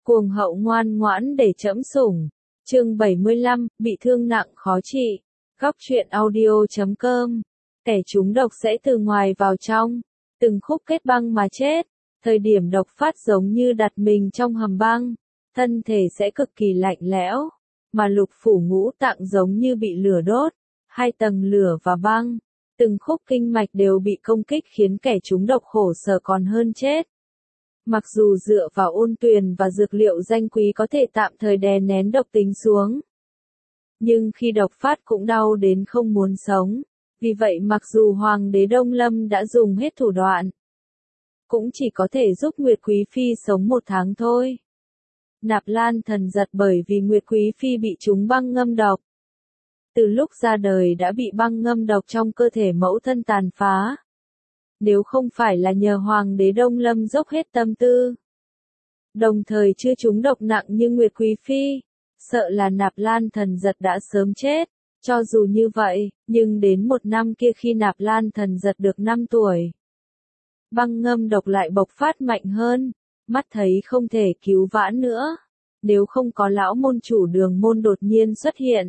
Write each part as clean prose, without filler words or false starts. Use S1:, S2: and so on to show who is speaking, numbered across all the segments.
S1: Cuồng hậu ngoan ngoãn để trẫm sủng. Chương 75, bị thương nặng khó trị. Góc truyện audio.com. Kẻ trúng độc sẽ từ ngoài vào trong, từng khúc kết băng mà chết. Thời điểm độc phát giống như đặt mình trong hầm băng, thân thể sẽ cực kỳ lạnh lẽo, mà lục phủ ngũ tạng giống như bị lửa đốt, hai tầng lửa và băng. Từng khúc kinh mạch đều bị công kích khiến kẻ trúng độc khổ sở còn hơn chết. Mặc dù dựa vào ôn tuyền và dược liệu danh quý có thể tạm thời đè nén độc tính xuống, nhưng khi độc phát cũng đau đến không muốn sống. Vì vậy mặc dù Hoàng đế Đông Lâm đã dùng hết thủ đoạn, cũng chỉ có thể giúp Nguyệt Quý Phi sống 1 tháng thôi. Nạp Lan thần giật bởi vì Nguyệt Quý Phi bị trúng băng ngâm độc. Từ lúc ra đời đã bị băng ngâm độc trong cơ thể mẫu thân tàn phá. Nếu không phải là nhờ Hoàng đế Đông Lâm dốc hết tâm tư, đồng thời chưa trúng độc nặng như Nguyệt Quý Phi, sợ là Nạp Lan thần giật đã sớm chết. Cho dù như vậy, nhưng đến 1 năm kia khi Nạp Lan thần giật được 5 tuổi, băng ngâm độc lại bộc phát mạnh hơn, mắt thấy không thể cứu vãn nữa. Nếu không có lão môn chủ Đường Môn đột nhiên xuất hiện,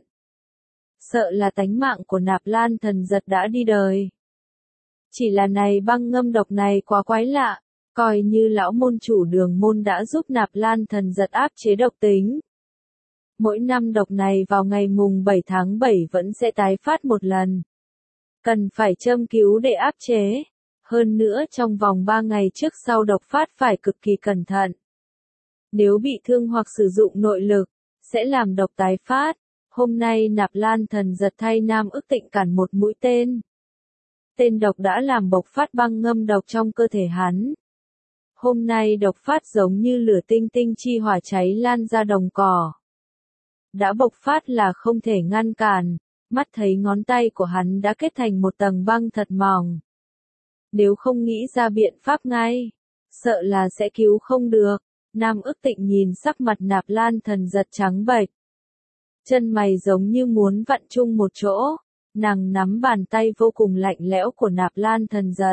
S1: sợ là tánh mạng của Nạp Lan thần giật đã đi đời. Chỉ là này băng ngâm độc này quá quái lạ, coi như lão môn chủ Đường Môn đã giúp Nạp Lan thần giật áp chế độc tính. Mỗi năm độc này vào ngày mùng 7 tháng 7 vẫn sẽ tái phát 1 lần. Cần phải châm cứu để áp chế. Hơn nữa trong vòng 3 ngày trước sau độc phát phải cực kỳ cẩn thận. Nếu bị thương hoặc sử dụng nội lực, sẽ làm độc tái phát. Hôm nay Nạp Lan thần giật thay Nam Ức Tịnh cản một mũi tên. Tên độc đã làm bộc phát băng ngâm độc trong cơ thể hắn. Hôm nay độc phát giống như lửa tinh tinh chi hỏa cháy lan ra đồng cỏ. Đã bộc phát là không thể ngăn cản, mắt thấy ngón tay của hắn đã kết thành một tầng băng thật mỏng. Nếu không nghĩ ra biện pháp ngay, sợ là sẽ cứu không được. Nam Ức Tịnh nhìn sắc mặt Nạp Lan thần giật trắng bệch. Chân mày giống như muốn vặn chung một chỗ, nàng nắm bàn tay vô cùng lạnh lẽo của Nạp Lan thần giật.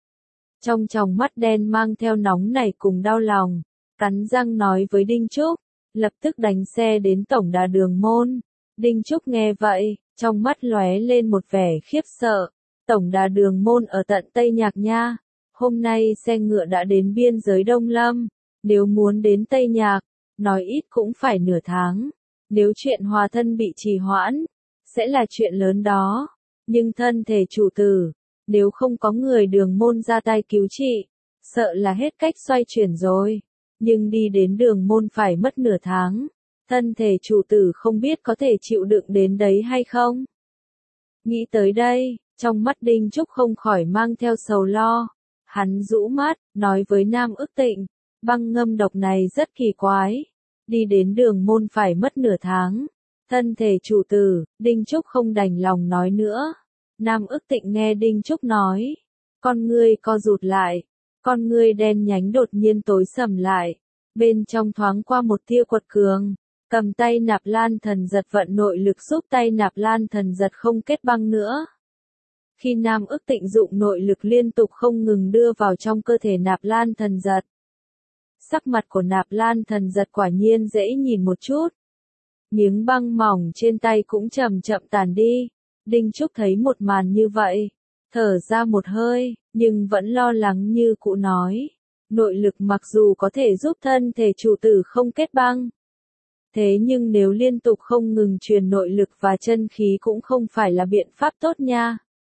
S1: Trong tròng mắt đen mang theo nóng nảy cùng đau lòng, cắn răng nói với Đinh Trúc, lập tức đánh xe đến tổng đà Đường Môn. Đinh Trúc nghe vậy, trong mắt lóe lên một vẻ khiếp sợ. Tổng đà Đường Môn ở tận Tây Nhạc nha. Hôm nay xe ngựa đã đến biên giới Đông Lâm. Nếu muốn đến Tây Nhạc, nói ít cũng phải nửa tháng. Nếu chuyện hòa thân bị trì hoãn, sẽ là chuyện lớn đó. Nhưng thân thể chủ tử, nếu không có người Đường Môn ra tay cứu trị, sợ là hết cách xoay chuyển rồi. Nhưng đi đến Đường Môn phải mất nửa tháng. Thân thể chủ tử không biết có thể chịu đựng đến đấy hay không. Nghĩ tới đây, trong mắt Đinh Trúc không khỏi mang theo sầu lo. Hắn rũ mắt, nói với Nam Ức Tịnh, băng ngâm độc này rất kỳ quái. Đi đến Đường Môn phải mất nửa tháng. Thân thể chủ tử, Đinh Trúc không đành lòng nói nữa. Nam Ức Tịnh nghe Đinh Trúc nói, con ngươi co rụt lại, con ngươi đen nhánh đột nhiên tối sầm lại, bên trong thoáng qua một tia quật cường, cầm tay Nạp Lan thần giật vận nội lực giúp tay Nạp Lan thần giật không kết băng nữa. Khi Nam Ức Tịnh dụng nội lực liên tục không ngừng đưa vào trong cơ thể Nạp Lan thần giật, sắc mặt của Nạp Lan thần giật quả nhiên dễ nhìn một chút. Miếng băng mỏng trên tay cũng chậm chậm tàn đi. Đinh Trúc thấy một màn như vậy, thở ra một hơi, nhưng vẫn lo lắng như cũ nói. Nội lực mặc dù có thể giúp thân thể chủ tử không kết băng, thế nhưng nếu liên tục không ngừng truyền nội lực và chân khí cũng không phải là biện pháp tốt nha.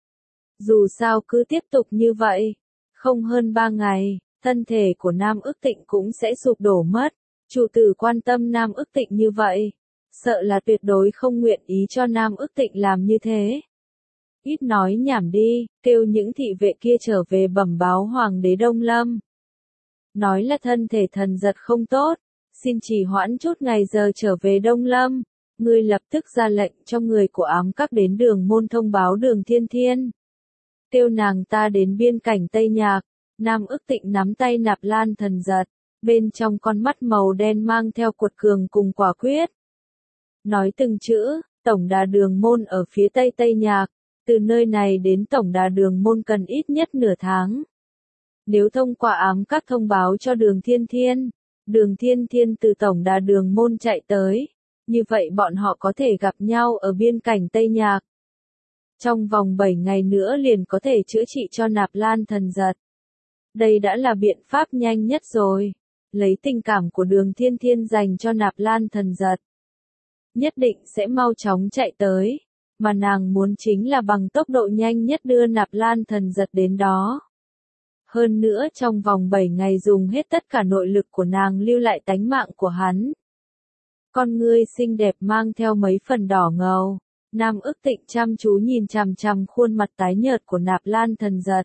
S1: Dù sao cứ tiếp tục như vậy, không hơn 3 ngày, thân thể của Nam Ức Tịnh cũng sẽ sụp đổ mất. Chủ tử quan tâm Nam Ức Tịnh như vậy, sợ là tuyệt đối không nguyện ý cho Nam Ức Tịnh làm như thế. Ít nói nhảm đi, kêu những thị vệ kia trở về bẩm báo Hoàng đế Đông Lâm. Nói là thân thể thần giật không tốt, xin trì hoãn chút ngày giờ trở về Đông Lâm. Ngươi lập tức ra lệnh cho người của ám các đến Đường Môn thông báo Đường Thiên Thiên. Kêu nàng ta đến biên cảnh Tây Nhạc. Nam Ức Tịnh nắm tay Nạp Lan thần giật, bên trong con mắt màu đen mang theo cuột cường cùng quả quyết. Nói từng chữ, tổng đà Đường Môn ở phía Tây Tây Nhạc, từ nơi này đến tổng đà Đường Môn cần ít nhất nửa tháng. Nếu thông qua ám các thông báo cho Đường Thiên Thiên, Đường Thiên Thiên từ tổng đà Đường Môn chạy tới, như vậy bọn họ có thể gặp nhau ở biên cảnh Tây Nhạc. Trong vòng 7 ngày nữa liền có thể chữa trị cho Nạp Lan Thần Giật. Đây đã là biện pháp nhanh nhất rồi. Lấy tình cảm của Đường Thiên Thiên dành cho Nạp Lan Thần Giật, nhất định sẽ mau chóng chạy tới, mà nàng muốn chính là bằng tốc độ nhanh nhất đưa Nạp Lan Thần Giật đến đó. Hơn nữa trong vòng 7 ngày dùng hết tất cả nội lực của nàng lưu lại tánh mạng của hắn. Con ngươi xinh đẹp mang theo mấy phần đỏ ngầu, Nam Ức Tịnh chăm chú nhìn chằm chằm khuôn mặt tái nhợt của Nạp Lan Thần Giật.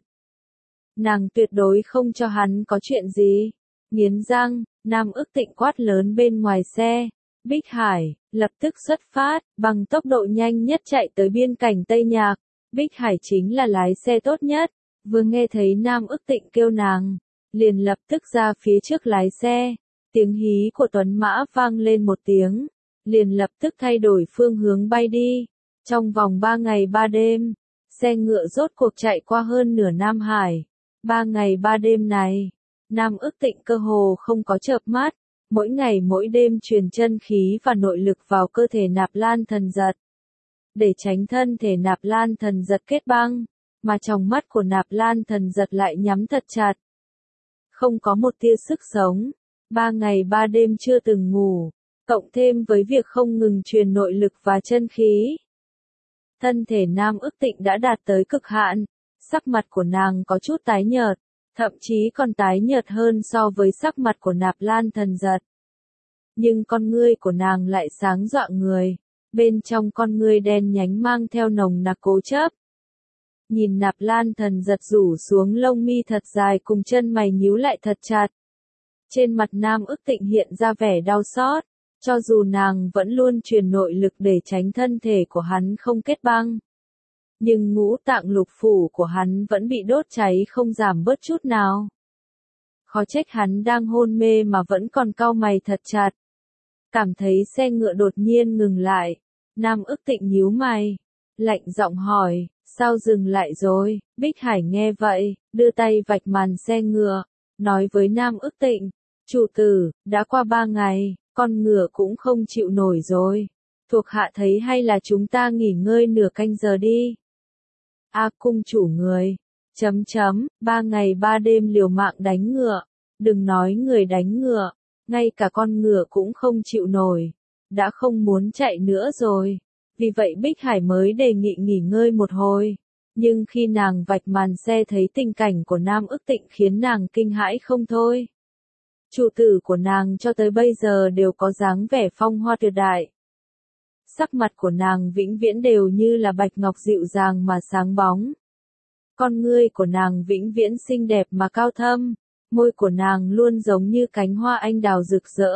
S1: Nàng tuyệt đối không cho hắn có chuyện gì. Nghiến răng, Nam Ức Tịnh quát lớn bên ngoài xe. Bích Hải, lập tức xuất phát, bằng tốc độ nhanh nhất chạy tới biên cảnh Tây Nhạc. Bích Hải chính là lái xe tốt nhất. Vừa nghe thấy Nam Ức Tịnh kêu nàng, liền lập tức ra phía trước lái xe. Tiếng hí của tuấn mã vang lên một tiếng, liền lập tức thay đổi phương hướng bay đi. Trong vòng 3 ngày 3 đêm, xe ngựa rốt cuộc chạy qua hơn nửa Nam Hải. 3 ngày 3 đêm này, Nam Ức Tịnh cơ hồ không có chợp mắt, mỗi ngày mỗi đêm truyền chân khí và nội lực vào cơ thể Nạp Lan Thần Giật, để tránh thân thể Nạp Lan Thần Giật kết băng, mà trong mắt của Nạp Lan Thần Giật lại nhắm thật chặt. Không có một tia sức sống, 3 ngày 3 đêm chưa từng ngủ, cộng thêm với việc không ngừng truyền nội lực và chân khí. Thân thể Nam Ức Tịnh đã đạt tới cực hạn, sắc mặt của nàng có chút tái nhợt, thậm chí còn tái nhợt hơn so với sắc mặt của Nạp Lan Thần Giật. Nhưng con ngươi của nàng lại sáng rọi người, bên trong con ngươi đen nhánh mang theo nồng nặc cố chấp. Nhìn Nạp Lan Thần Giật rủ xuống lông mi thật dài cùng chân mày nhíu lại thật chặt. Trên mặt Nam Ức Tịnh hiện ra vẻ đau xót, cho dù nàng vẫn luôn truyền nội lực để tránh thân thể của hắn không kết băng. Nhưng ngũ tạng lục phủ của hắn vẫn bị đốt cháy không giảm bớt chút nào. Khó trách hắn đang hôn mê mà vẫn còn cau mày thật chặt. Cảm thấy xe ngựa đột nhiên ngừng lại, Nam Ức Tịnh nhíu mày, lạnh giọng hỏi, sao dừng lại rồi? Bích Hải nghe vậy, đưa tay vạch màn xe ngựa, nói với Nam Ức Tịnh, chủ tử, đã qua 3 ngày, con ngựa cũng không chịu nổi rồi. Thuộc hạ thấy hay là chúng ta nghỉ ngơi nửa canh giờ đi. Cung chủ người, 3 ngày 3 đêm liều mạng đánh ngựa, đừng nói người đánh ngựa, ngay cả con ngựa cũng không chịu nổi, đã không muốn chạy nữa rồi. Vì vậy Bích Hải mới đề nghị nghỉ ngơi một hồi, nhưng khi nàng vạch màn xe thấy tình cảnh của Nam Ức Tịnh khiến nàng kinh hãi không thôi. Chủ tử của nàng cho tới bây giờ đều có dáng vẻ phong hoa tuyệt đại. Sắc mặt của nàng vĩnh viễn đều như là bạch ngọc dịu dàng mà sáng bóng. Con ngươi của nàng vĩnh viễn xinh đẹp mà cao thâm, môi của nàng luôn giống như cánh hoa anh đào rực rỡ.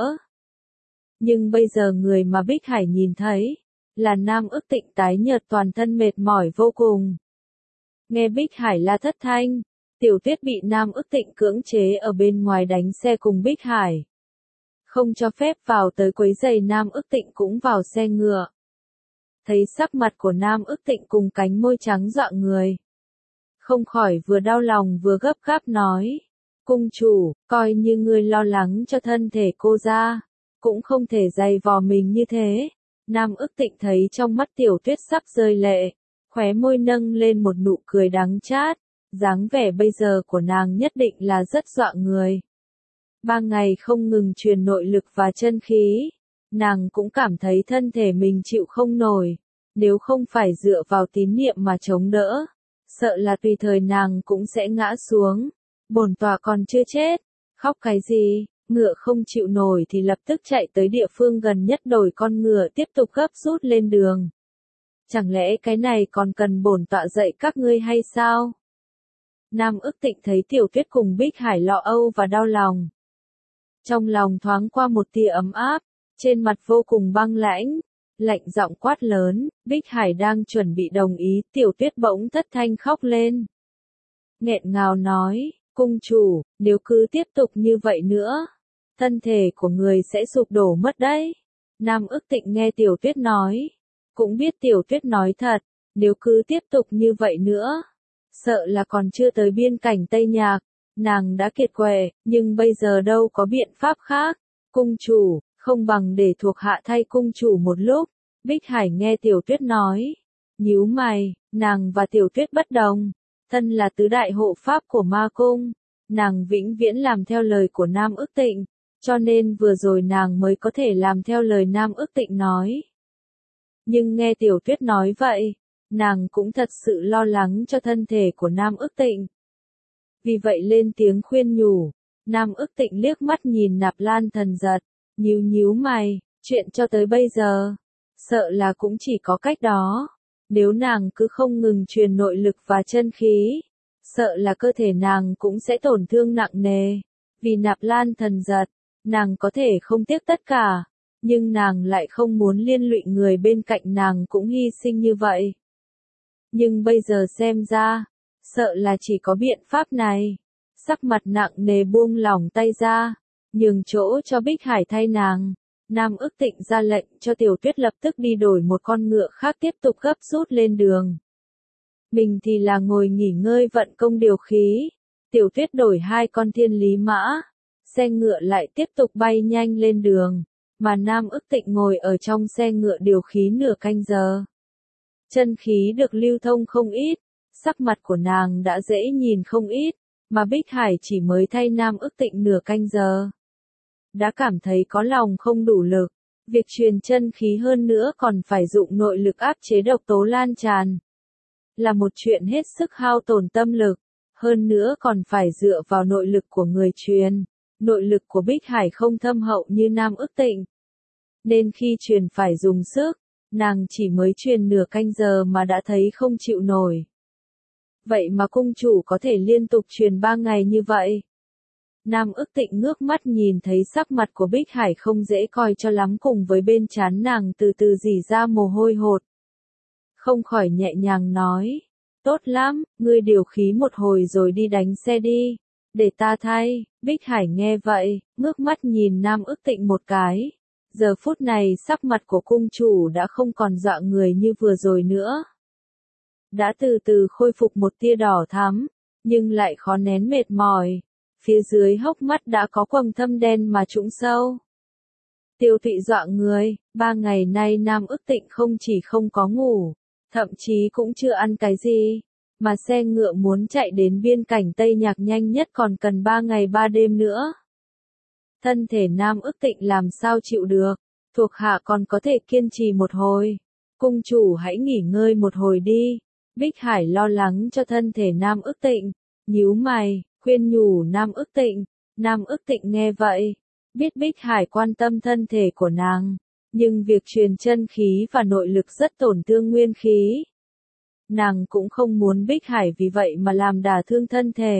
S1: Nhưng bây giờ người mà Bích Hải nhìn thấy, là Nam Ức Tịnh tái nhợt toàn thân mệt mỏi vô cùng. Nghe Bích Hải la thất thanh, Tiểu Tuyết bị Nam Ức Tịnh cưỡng chế ở bên ngoài đánh xe cùng Bích Hải. Không cho phép vào tới quấy giày Nam Ức Tịnh cũng vào xe ngựa. Thấy sắc mặt của Nam Ức Tịnh cùng cánh môi trắng dọa người. Không khỏi vừa đau lòng vừa gấp gáp nói. Cung chủ, coi như ngươi lo lắng cho thân thể cô ra, cũng không thể dày vò mình như thế. Nam Ức Tịnh thấy trong mắt Tiểu Tuyết sắp rơi lệ, khóe môi nâng lên một nụ cười đắng chát, dáng vẻ bây giờ của nàng nhất định là rất dọa người. 3 ngày không ngừng truyền nội lực và chân khí, nàng cũng cảm thấy thân thể mình chịu không nổi, nếu không phải dựa vào tín niệm mà chống đỡ, sợ là tùy thời nàng cũng sẽ ngã xuống. Bổn tọa còn chưa chết, khóc cái gì? Ngựa không chịu nổi thì lập tức chạy tới địa phương gần nhất đổi con ngựa tiếp tục gấp rút lên đường. Chẳng lẽ cái này còn cần bổn tọa dạy các ngươi hay sao? Nam Ức Tịnh thấy Tiểu Tuyết cùng Bích Hải lo âu và đau lòng. Trong lòng thoáng qua một tia ấm áp, trên mặt vô cùng băng lãnh, lạnh giọng quát lớn, Bích Hải đang chuẩn bị đồng ý, Tiểu Tuyết bỗng thất thanh khóc lên. Nghẹn ngào nói, cung chủ, nếu cứ tiếp tục như vậy nữa, thân thể của người sẽ sụp đổ mất đấy. Nam Ức Tịnh nghe Tiểu Tuyết nói, cũng biết Tiểu Tuyết nói thật, nếu cứ tiếp tục như vậy nữa, sợ là còn chưa tới biên cảnh Tây Nhạc, Nàng đã kiệt quệ, nhưng bây giờ đâu có biện pháp khác. Cung chủ, không bằng để thuộc hạ thay cung chủ một lúc. Bích Hải nghe Tiểu Tuyết nói. Nhíu mày, nàng và Tiểu Tuyết bất đồng. Thân là tứ đại hộ pháp của ma cung. Nàng vĩnh viễn làm theo lời của Nam Ước Tịnh. Cho nên vừa rồi nàng mới có thể làm theo lời Nam Ước Tịnh nói. Nhưng nghe Tiểu Tuyết nói vậy, nàng cũng thật sự lo lắng cho thân thể của Nam Ước Tịnh. Vì vậy lên tiếng khuyên nhủ. Nam Ước Tịnh liếc mắt nhìn Nạp Lan Thần Giật, nhíu mày, chuyện cho tới bây giờ, sợ là cũng chỉ có cách đó. Nếu nàng cứ không ngừng truyền nội lực và chân khí, sợ là cơ thể nàng cũng sẽ tổn thương nặng nề. Vì Nạp Lan Thần Giật, nàng có thể không tiếc tất cả, nhưng nàng lại không muốn liên lụy người bên cạnh nàng cũng hy sinh như vậy. Nhưng bây giờ xem ra, sợ là chỉ có biện pháp này. Sắc mặt nặng nề buông lỏng tay ra, nhường chỗ cho Bích Hải thay nàng. Nam Ước Tịnh ra lệnh cho Tiểu Tuyết lập tức đi đổi một con ngựa khác tiếp tục gấp rút lên đường. Mình thì là ngồi nghỉ ngơi vận công điều khí. Tiểu Tuyết đổi 2 con thiên lý mã, xe ngựa lại tiếp tục bay nhanh lên đường, mà Nam Ước Tịnh ngồi ở trong xe ngựa điều khí nửa canh giờ. Chân khí được lưu thông không ít, sắc mặt của nàng đã dễ nhìn không ít, mà Bích Hải chỉ mới thay Nam Ước Tịnh nửa canh giờ. Đã cảm thấy có lòng không đủ lực, việc truyền chân khí hơn nữa còn phải dụng nội lực áp chế độc tố lan tràn. Là một chuyện hết sức hao tổn tâm lực, hơn nữa còn phải dựa vào nội lực của người truyền. Nội lực của Bích Hải không thâm hậu như Nam Ước Tịnh. Nên khi truyền phải dùng sức, nàng chỉ mới truyền nửa canh giờ mà đã thấy không chịu nổi. Vậy mà cung chủ có thể liên tục truyền 3 ngày như vậy. Nam Ước Tịnh ngước mắt nhìn thấy sắc mặt của Bích Hải không dễ coi cho lắm, cùng với bên trán nàng từ từ rỉ ra mồ hôi hột. Không khỏi nhẹ nhàng nói, tốt lắm, ngươi điều khí một hồi rồi đi đánh xe đi, để ta thay. Bích Hải nghe vậy, ngước mắt nhìn Nam Ước Tịnh một cái. Giờ phút này sắc mặt của cung chủ đã không còn dọa người như vừa rồi nữa. Đã từ từ khôi phục một tia đỏ thắm, nhưng lại khó nén mệt mỏi. Phía dưới hốc mắt đã có quầng thâm đen mà trũng sâu. Tiêu Tụy dọa người, 3 ngày nay Nam Ước Tịnh không chỉ không có ngủ, thậm chí cũng chưa ăn cái gì, mà xe ngựa muốn chạy đến biên cảnh Tây Nhạc nhanh nhất còn cần 3 ngày 3 đêm nữa. Thân thể Nam Ước Tịnh làm sao chịu được, thuộc hạ còn có thể kiên trì một hồi. Cung chủ hãy nghỉ ngơi một hồi đi. Bích Hải lo lắng cho thân thể Nam Ước Tịnh, nhíu mày, khuyên nhủ Nam Ước Tịnh. Nam Ước Tịnh nghe vậy, biết Bích Hải quan tâm thân thể của nàng, nhưng việc truyền chân khí và nội lực rất tổn thương nguyên khí. Nàng cũng không muốn Bích Hải vì vậy mà làm đả thương thân thể.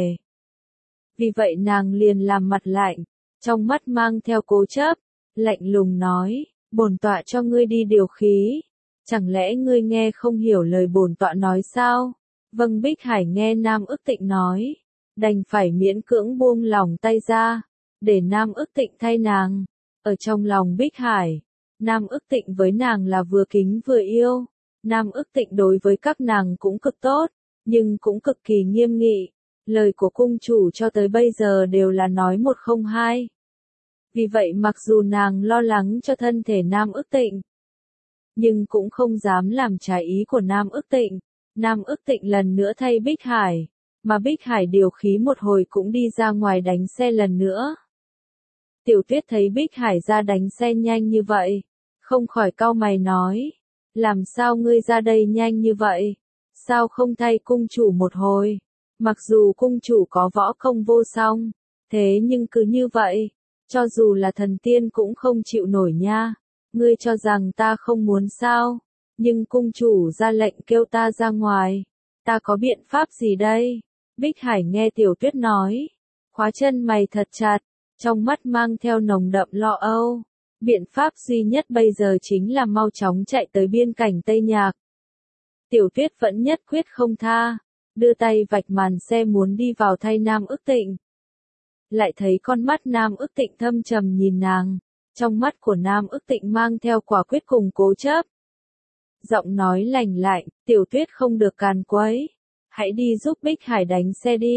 S1: Vì vậy nàng liền làm mặt lạnh, trong mắt mang theo cố chấp, lạnh lùng nói, bổn tọa cho ngươi đi điều khí. Chẳng lẽ ngươi nghe không hiểu lời bổn tọa nói sao? Vâng. Bích Hải nghe Nam Ước Tịnh nói, đành phải miễn cưỡng buông lòng tay ra, để Nam Ước Tịnh thay nàng. Ở trong lòng Bích Hải, Nam Ước Tịnh với nàng là vừa kính vừa yêu. Nam Ước Tịnh đối với các nàng cũng cực tốt, nhưng cũng cực kỳ nghiêm nghị. Lời của cung chủ cho tới bây giờ đều là nói một không hai. Vì vậy mặc dù nàng lo lắng cho thân thể Nam Ước Tịnh, nhưng cũng không dám làm trái ý của Nam Ước Tịnh. Nam Ước Tịnh lần nữa thay Bích Hải, mà Bích Hải điều khí một hồi cũng đi ra ngoài đánh xe lần nữa. Tiểu Tuyết thấy Bích Hải ra đánh xe nhanh như vậy, không khỏi cau mày nói, làm sao ngươi ra đây nhanh như vậy? Sao không thay cung chủ một hồi? Mặc dù cung chủ có võ công vô song, thế nhưng cứ như vậy, cho dù là thần tiên cũng không chịu nổi nha. Ngươi cho rằng ta không muốn sao? Nhưng cung chủ ra lệnh kêu ta ra ngoài, ta có biện pháp gì đây? Bích Hải nghe Tiểu Tuyết nói, khóa chân mày thật chặt, trong mắt mang theo nồng đậm lo âu. Biện pháp duy nhất bây giờ chính là mau chóng chạy tới biên cảnh Tây Nhạc. Tiểu Tuyết vẫn nhất quyết không tha, đưa tay vạch màn xe muốn đi vào thay Nam Ước Tịnh. Lại thấy con mắt Nam Ước Tịnh thâm trầm nhìn nàng, trong mắt của Nam Ước Tịnh mang theo quả quyết cùng cố chấp. Giọng nói lành lạnh, Tiểu Tuyết không được càn quấy, hãy đi giúp Bích Hải đánh xe đi.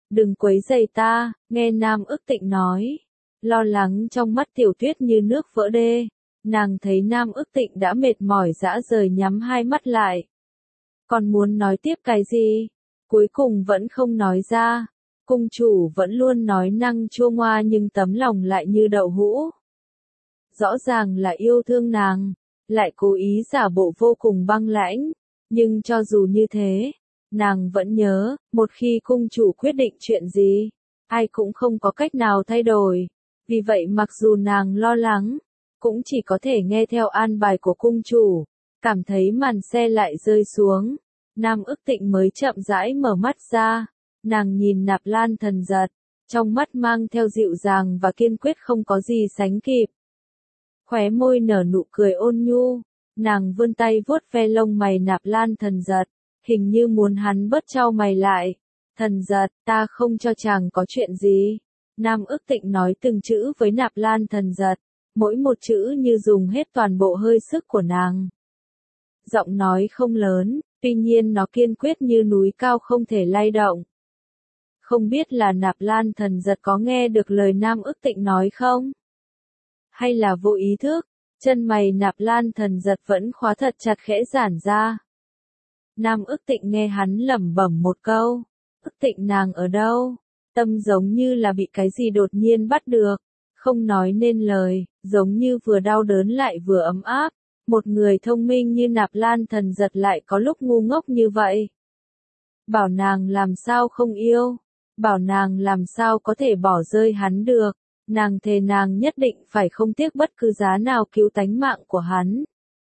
S1: đừng quấy rầy ta, nghe Nam ức tịnh nói. Lo lắng trong mắt Tiểu Tuyết như nước vỡ đê, nàng thấy Nam ức tịnh đã mệt mỏi rã rời nhắm hai mắt lại. Còn muốn nói tiếp cái gì? Cuối cùng vẫn không nói ra. Cung chủ vẫn luôn nói năng chua ngoa nhưng tấm lòng lại như đậu hũ. Rõ ràng là yêu thương nàng, lại cố ý giả bộ vô cùng băng lãnh, nhưng cho dù như thế, nàng vẫn nhớ, một khi cung chủ quyết định chuyện gì, ai cũng không có cách nào thay đổi. Vì vậy mặc dù nàng lo lắng, cũng chỉ có thể nghe theo an bài của cung chủ. Cảm thấy màn xe lại rơi xuống, Nam ức tịnh mới chậm rãi mở mắt ra. Nàng nhìn Nạp Lan Thần Giật, trong mắt mang theo dịu dàng và kiên quyết không có gì sánh kịp. Khóe môi nở nụ cười ôn nhu, nàng vươn tay vuốt ve lông mày Nạp Lan Thần Giật, hình như muốn hắn bớt chau mày lại. Thần Giật, ta không cho chàng có chuyện gì. Nam ức tịnh nói từng chữ với Nạp Lan Thần Giật, mỗi một chữ như dùng hết toàn bộ hơi sức của nàng. Giọng nói không lớn, tuy nhiên nó kiên quyết như núi cao không thể lay động. Không biết là Nạp Lan Thần Giật có nghe được lời Nam ức tịnh nói không? Hay là vô ý thức, chân mày Nạp Lan Thần Giật vẫn khóa thật chặt khẽ giãn ra. Nam ức tịnh nghe hắn lẩm bẩm một câu, ức tịnh nàng ở đâu? Tâm giống như là bị cái gì đột nhiên bắt được, không nói nên lời, giống như vừa đau đớn lại vừa ấm áp. Một người thông minh như Nạp Lan Thần Giật lại có lúc ngu ngốc như vậy. Bảo nàng làm sao không yêu, bảo nàng làm sao có thể bỏ rơi hắn được, nàng thề nàng nhất định phải không tiếc bất cứ giá nào cứu tánh mạng của hắn.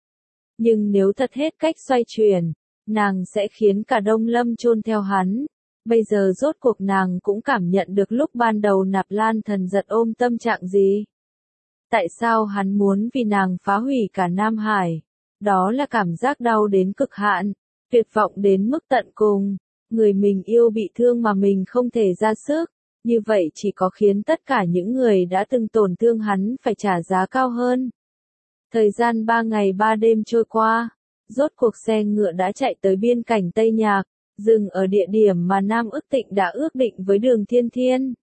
S1: Nhưng nếu thật hết cách xoay chuyển, nàng sẽ khiến cả Đông Lâm chôn theo hắn. Bây giờ rốt cuộc nàng cũng cảm nhận được lúc ban đầu Nạp Lan Thần Giật ôm tâm trạng gì. Tại sao hắn muốn vì nàng phá hủy cả Nam Hải? Đó là cảm giác đau đến cực hạn, tuyệt vọng đến mức tận cùng. Người mình yêu bị thương mà mình không thể ra sức. Như vậy chỉ có khiến tất cả những người đã từng tổn thương hắn phải trả giá cao hơn. Thời gian 3 ngày 3 đêm trôi qua, rốt cuộc xe ngựa đã chạy tới biên cảnh Tây Nhạc, dừng ở địa điểm mà Nam ức tịnh đã ước định với Đường Thiên Thiên.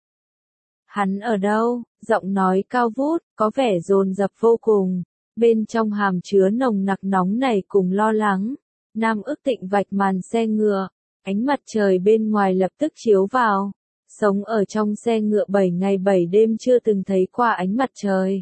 S1: Hắn ở đâu? Giọng nói cao vút, có vẻ dồn dập vô cùng. Bên trong hàm chứa nồng nặc nóng nảy cùng lo lắng. Nam ức tịnh vạch màn xe ngựa, ánh mặt trời bên ngoài lập tức chiếu vào. Sống ở trong xe ngựa 7 ngày 7 đêm chưa từng thấy qua ánh mặt trời.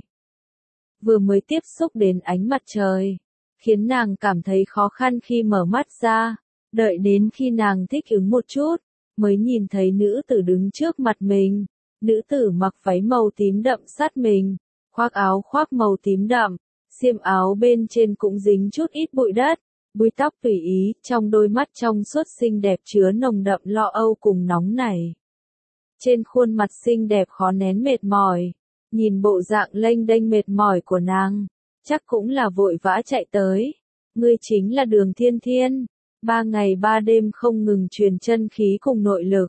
S1: Vừa mới tiếp xúc đến ánh mặt trời, khiến nàng cảm thấy khó khăn khi mở mắt ra. Đợi đến khi nàng thích ứng một chút, mới nhìn thấy nữ tử đứng trước mặt mình. Nữ tử mặc váy màu tím đậm sát mình, khoác áo khoác màu tím đậm, xiêm áo bên trên cũng dính chút ít bụi đất, búi tóc tùy ý, trong đôi mắt trong suốt xinh đẹp chứa nồng đậm lo âu cùng nóng nảy. Trên khuôn mặt xinh đẹp khó nén mệt mỏi, nhìn bộ dạng lênh đênh mệt mỏi của nàng, chắc cũng là vội vã chạy tới. Ngươi chính là Đường Thiên Thiên, 3 ngày 3 đêm không ngừng truyền chân khí cùng nội lực.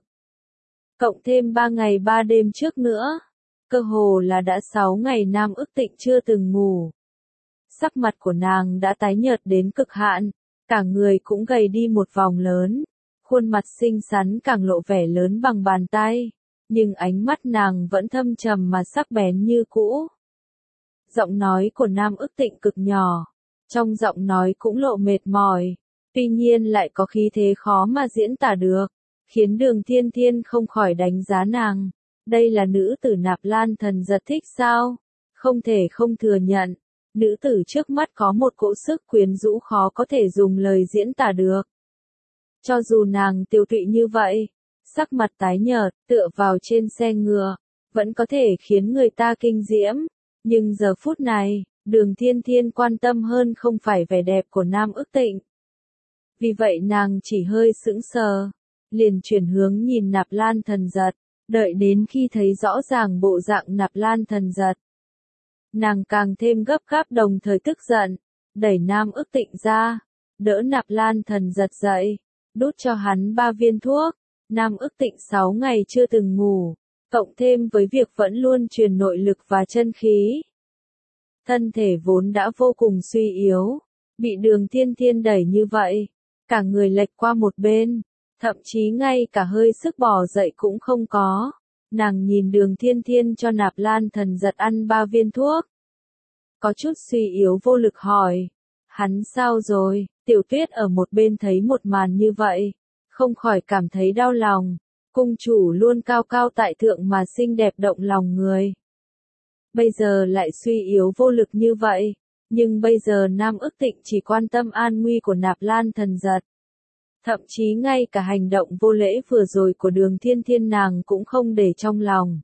S1: Cộng thêm 3 ngày 3 đêm trước nữa, cơ hồ là đã 6 ngày Nam ức tịnh chưa từng ngủ. Sắc mặt của nàng đã tái nhợt đến cực hạn, cả người cũng gầy đi một vòng lớn, khuôn mặt xinh xắn càng lộ vẻ lớn bằng bàn tay, nhưng ánh mắt nàng vẫn thâm trầm mà sắc bén như cũ. Giọng nói của Nam ức tịnh cực nhỏ, trong giọng nói cũng lộ mệt mỏi, tuy nhiên lại có khí thế khó mà diễn tả được, khiến Đường Thiên Thiên không khỏi đánh giá nàng. Đây là nữ tử Nạp Lan Thần Giật thích sao? Không thể không thừa nhận, nữ tử trước mắt có một cỗ sức quyến rũ khó có thể dùng lời diễn tả được. Cho dù nàng tiêu tụy như vậy, sắc mặt tái nhợt, tựa vào trên xe ngựa, vẫn có thể khiến người ta kinh diễm. Nhưng giờ phút này, Đường Thiên Thiên quan tâm hơn không phải vẻ đẹp của Nam ức tịnh. Vì vậy nàng chỉ hơi sững sờ, liền chuyển hướng nhìn Nạp Lan Thần Giật, đợi đến khi thấy rõ ràng bộ dạng Nạp Lan Thần Giật. Nàng càng thêm gấp gáp đồng thời tức giận, đẩy Nam ức tịnh ra, đỡ Nạp Lan Thần Giật dậy, đút cho hắn 3 viên thuốc. Nam ức tịnh 6 ngày chưa từng ngủ, cộng thêm với việc vẫn luôn truyền nội lực và chân khí. Thân thể vốn đã vô cùng suy yếu, bị Đường Thiên Thiên đẩy như vậy, cả người lệch qua một bên, thậm chí ngay cả hơi sức bò dậy cũng không có. Nàng nhìn Đường Thiên Thiên cho Nạp Lan Thần Giật ăn 3 viên thuốc. Có chút suy yếu vô lực hỏi, hắn sao rồi? Tiểu Tuyết ở một bên thấy một màn như vậy, không khỏi cảm thấy đau lòng. Cung chủ luôn cao cao tại thượng mà xinh đẹp động lòng người. Bây giờ lại suy yếu vô lực như vậy, nhưng bây giờ Nam Ức Tịnh chỉ quan tâm an nguy của Nạp Lan Thần Giật. Thậm chí ngay cả hành động vô lễ vừa rồi của Đường Thiên Thiên nàng cũng không để trong lòng.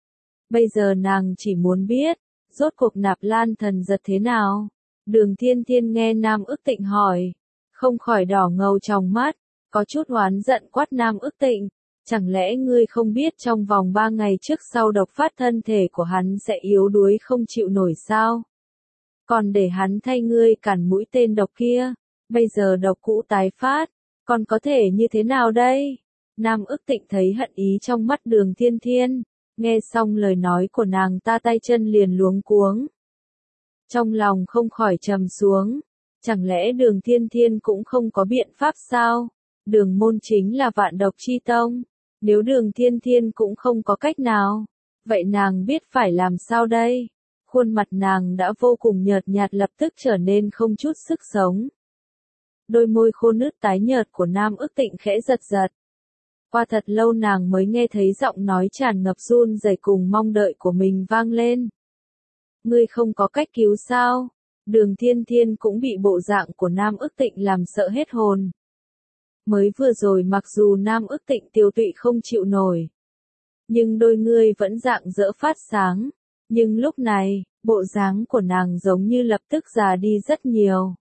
S1: Bây giờ nàng chỉ muốn biết, rốt cuộc Nạp Lan Thần Giật thế nào? Đường Thiên Thiên nghe Nam Ức Tịnh hỏi, không khỏi đỏ ngầu trong mắt, có chút oán giận quát Nam Ức Tịnh, chẳng lẽ ngươi không biết trong vòng 3 ngày trước sau độc phát thân thể của hắn sẽ yếu đuối không chịu nổi sao? Còn để hắn thay ngươi cản mũi tên độc kia, bây giờ độc cũ tái phát, còn có thể như thế nào đây? Nam Ức Tịnh thấy hận ý trong mắt Đường Thiên Thiên, nghe xong lời nói của nàng ta tay chân liền luống cuống. Trong lòng không khỏi trầm xuống, chẳng lẽ Đường Thiên Thiên cũng không có biện pháp sao? Đường môn chính là vạn độc chi tông, nếu Đường Thiên Thiên cũng không có cách nào, vậy nàng biết phải làm sao đây? Khuôn mặt nàng đã vô cùng nhợt nhạt lập tức trở nên không chút sức sống. Đôi môi khô nứt tái nhợt của Nam Ức Tịnh khẽ giật giật. Qua thật lâu nàng mới nghe thấy giọng nói tràn ngập run rẩy cùng mong đợi của mình vang lên. Ngươi không có cách cứu sao? Đường Thiên Thiên cũng bị bộ dạng của Nam Ức Tịnh làm sợ hết hồn. Mới vừa rồi mặc dù Nam Ức Tịnh tiêu tụy không chịu nổi, nhưng đôi ngươi vẫn rạng rỡ phát sáng. Nhưng lúc này, bộ dáng của nàng giống như lập tức già đi rất nhiều.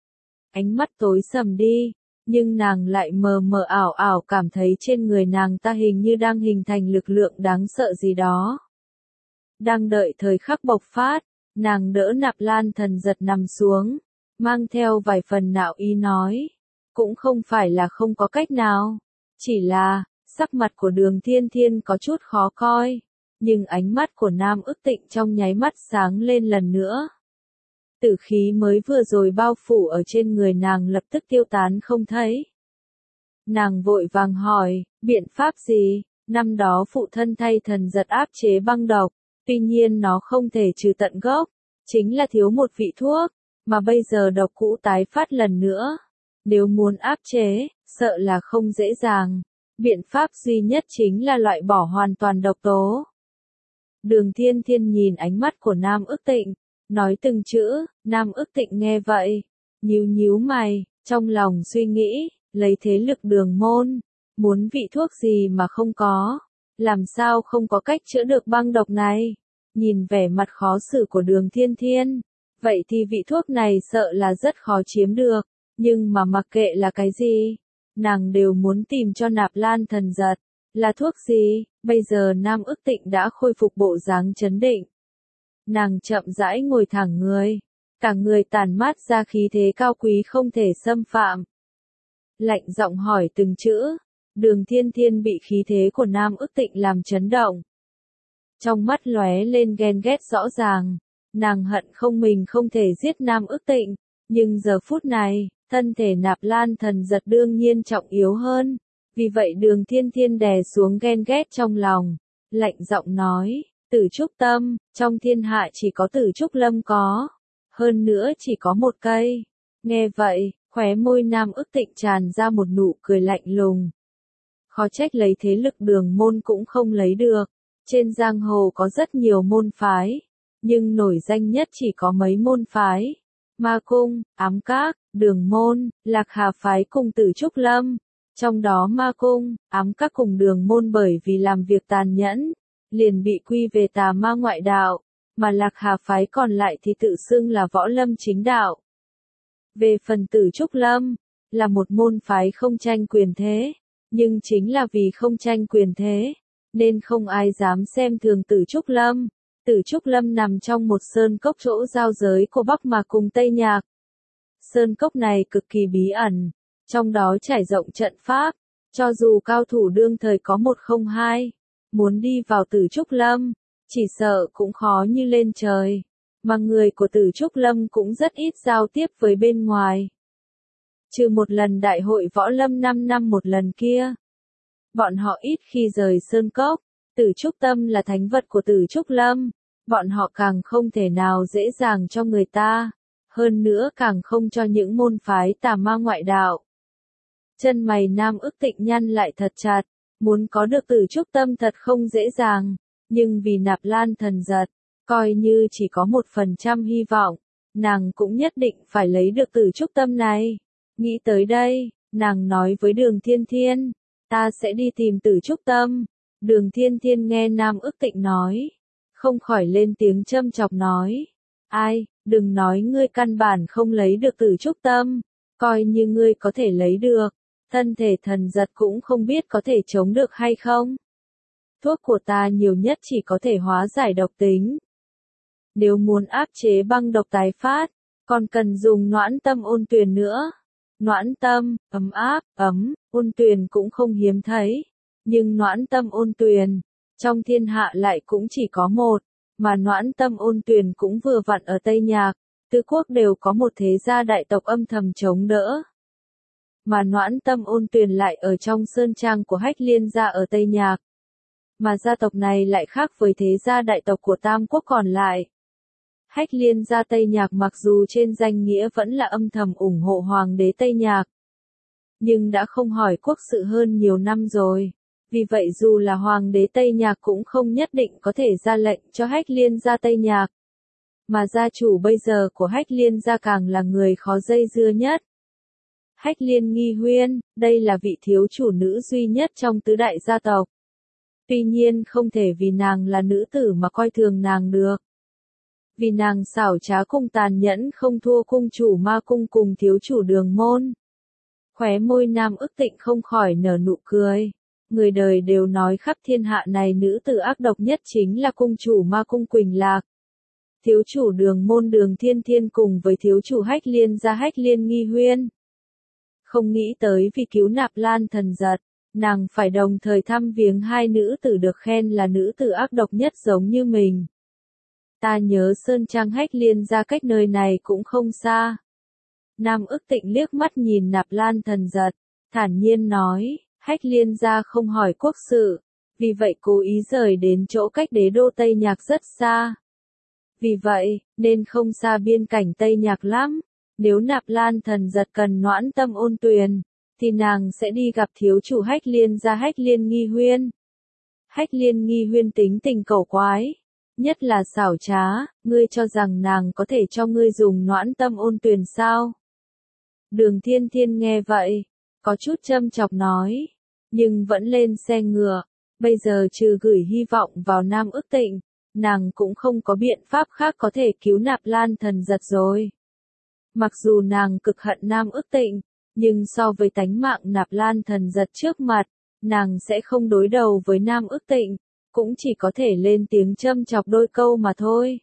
S1: Ánh mắt tối sầm đi, nhưng nàng lại mờ mờ ảo ảo cảm thấy trên người nàng ta hình như đang hình thành lực lượng đáng sợ gì đó. Đang đợi thời khắc bộc phát, nàng đỡ Nạp Lan Thần Giật nằm xuống, mang theo vài phần nạo ý nói, cũng không phải là không có cách nào, chỉ là, sắc mặt của Đường Thiên Thiên có chút khó coi, nhưng ánh mắt của Nam Ức Tịnh trong nháy mắt sáng lên lần nữa. Tử khí mới vừa rồi bao phủ ở trên người nàng lập tức tiêu tán không thấy. Nàng vội vàng hỏi, biện pháp gì? Năm đó phụ thân thay Thần Giật áp chế băng độc, tuy nhiên nó không thể trừ tận gốc, chính là thiếu một vị thuốc, mà bây giờ độc cũ tái phát lần nữa. Nếu muốn áp chế, sợ là không dễ dàng. Biện pháp duy nhất chính là loại bỏ hoàn toàn độc tố. Đường Thiên Thiên nhìn ánh mắt của Nam Ức Tịnh, nói từng chữ. Nam Ức Tịnh nghe vậy, nhíu nhíu mày, trong lòng suy nghĩ, lấy thế lực Đường môn, muốn vị thuốc gì mà không có, làm sao không có cách chữa được băng độc này. Nhìn vẻ mặt khó xử của Đường Thiên Thiên, vậy thì vị thuốc này sợ là rất khó chiếm được, nhưng mà mặc kệ là cái gì, nàng đều muốn tìm cho Nạp Lan Thần Giật. Là thuốc gì? Bây giờ Nam Ức Tịnh đã khôi phục bộ dáng trấn định. Nàng chậm rãi ngồi thẳng người, cả người tản mát ra khí thế cao quý không thể xâm phạm. Lạnh giọng hỏi từng chữ, Đường Thiên Thiên bị khí thế của Nam Ức Tịnh làm chấn động. Trong mắt lóe lên ghen ghét rõ ràng, nàng hận không mình không thể giết Nam Ức Tịnh, nhưng giờ phút này, thân thể Nạp Lan Thần Giật đương nhiên trọng yếu hơn, vì vậy Đường Thiên Thiên đè xuống ghen ghét trong lòng, lạnh giọng nói, Tử Trúc Tâm, trong thiên hạ chỉ có Tử Trúc Lâm có, hơn nữa chỉ có một cây. Nghe vậy, khóe môi Nam Ức Tịnh tràn ra một nụ cười lạnh lùng. Khó trách lấy thế lực Đường môn cũng không lấy được, trên giang hồ có rất nhiều môn phái, nhưng nổi danh nhất chỉ có mấy môn phái. Ma Cung, Ám Các, Đường môn, Lạc Hà phái cùng Tử Trúc Lâm. Trong đó Ma Cung, Ám Các cùng Đường môn bởi vì làm việc tàn nhẫn, liền bị quy về tà ma ngoại đạo, mà Lạc Hà phái còn lại thì tự xưng là võ lâm chính đạo. Về phần Tử Trúc Lâm, là một môn phái không tranh quyền thế, nhưng chính là vì không tranh quyền thế, nên không ai dám xem thường Tử Trúc Lâm. Tử Trúc Lâm nằm trong một sơn cốc chỗ giao giới của Bắc Mạc cùng Tây Nhạc. Sơn cốc này cực kỳ bí ẩn, trong đó trải rộng trận pháp, cho dù cao thủ đương thời có 102, muốn đi vào Tử Trúc Lâm, chỉ sợ cũng khó như lên trời, mà người của Tử Trúc Lâm cũng rất ít giao tiếp với bên ngoài. trừ một lần đại hội võ lâm 5 năm một lần kia. Bọn họ ít khi rời Sơn Cốc, Tử Trúc Tâm là thánh vật của Tử Trúc Lâm, bọn họ càng không thể nào dễ dàng cho người ta, hơn nữa càng không cho những môn phái tà ma ngoại đạo. Chân mày Nam Ức Tịnh nhăn lại thật chặt, muốn có được Tử Trúc Tâm thật không dễ dàng, nhưng vì Nạp Lan Thần Giật, coi như chỉ có 1% hy vọng, nàng cũng nhất định phải lấy được Tử Trúc Tâm này. Nghĩ tới đây, nàng nói với Đường Thiên Thiên, ta sẽ đi tìm Tử Trúc Tâm. Đường Thiên Thiên nghe Nam Ức Tịnh nói, không khỏi lên tiếng châm chọc nói, ai, đừng nói ngươi căn bản không lấy được Tử Trúc Tâm, coi như ngươi có thể lấy được, thân thể Thần Giật cũng không biết có thể chống được hay không. Thuốc của ta nhiều nhất chỉ có thể hóa giải độc tính. Nếu muốn áp chế băng độc tái phát, còn cần dùng noãn tâm ôn tuyền nữa. Noãn tâm, ấm áp, ôn tuyền cũng không hiếm thấy. Nhưng noãn tâm ôn tuyền, trong thiên hạ lại cũng chỉ có một, mà noãn tâm ôn tuyền cũng vừa vặn ở Tây Nhạc, tứ quốc đều có một thế gia đại tộc âm thầm chống đỡ. Mà noãn tâm ôn tuyền lại ở trong sơn trang của Hách Liên gia ở Tây Nhạc. Mà gia tộc này lại khác với thế gia đại tộc của Tam Quốc còn lại. Hách Liên gia Tây Nhạc mặc dù trên danh nghĩa vẫn là âm thầm ủng hộ Hoàng đế Tây Nhạc, nhưng đã không hỏi quốc sự hơn nhiều năm rồi. Vì vậy dù là Hoàng đế Tây Nhạc cũng không nhất định có thể ra lệnh cho Hách Liên gia Tây Nhạc. Mà gia chủ bây giờ của Hách Liên gia càng là người khó dây dưa nhất. Hách Liên Nghi Huyên, đây là vị thiếu chủ nữ duy nhất trong tứ đại gia tộc. Tuy nhiên không thể vì nàng là nữ tử mà coi thường nàng được. Vì nàng xảo trá cùng tàn nhẫn không thua cung chủ Ma Cung cùng thiếu chủ Đường Môn. Khóe môi Nam Ức Tịnh không khỏi nở nụ cười. Người đời đều nói khắp thiên hạ này nữ tử ác độc nhất chính là cung chủ Ma Cung Quỳnh Lạc. Thiếu chủ Đường Môn Đường Thiên Thiên cùng với thiếu chủ Hách Liên gia Hách Liên Nghi Huyên. Không nghĩ tới vì cứu Nạp Lan Thần Giật, nàng phải đồng thời thăm viếng hai nữ tử được khen là nữ tử ác độc nhất giống như mình. Ta nhớ Sơn Trang Hách Liên gia cách nơi này cũng không xa. Nam Ức Tịnh liếc mắt nhìn Nạp Lan Thần Giật, thản nhiên nói, Hách Liên gia không hỏi quốc sự, vì vậy cố ý rời đến chỗ cách đế đô Tây Nhạc rất xa. Vì vậy, nên không xa biên cảnh Tây Nhạc lắm. Nếu Nạp Lan Thần Giật cần noãn tâm ôn tuyền, thì nàng sẽ đi gặp thiếu chủ Hách Liên gia Hách Liên Nghi Huyên. Hách Liên Nghi Huyên tính tình cẩu quái, nhất là xảo trá, ngươi cho rằng nàng có thể cho ngươi dùng noãn tâm ôn tuyền sao? Đường Thiên Thiên nghe vậy, có chút châm chọc nói, nhưng vẫn lên xe ngựa, bây giờ trừ gửi hy vọng vào Nam Ức Tịnh, nàng cũng không có biện pháp khác có thể cứu Nạp Lan Thần Giật rồi. Mặc dù nàng cực hận Nam Ức Tịnh, nhưng so với tánh mạng Nạp Lan Thần Giật trước mặt, nàng sẽ không đối đầu với Nam Ức Tịnh, cũng chỉ có thể lên tiếng châm chọc đôi câu mà thôi.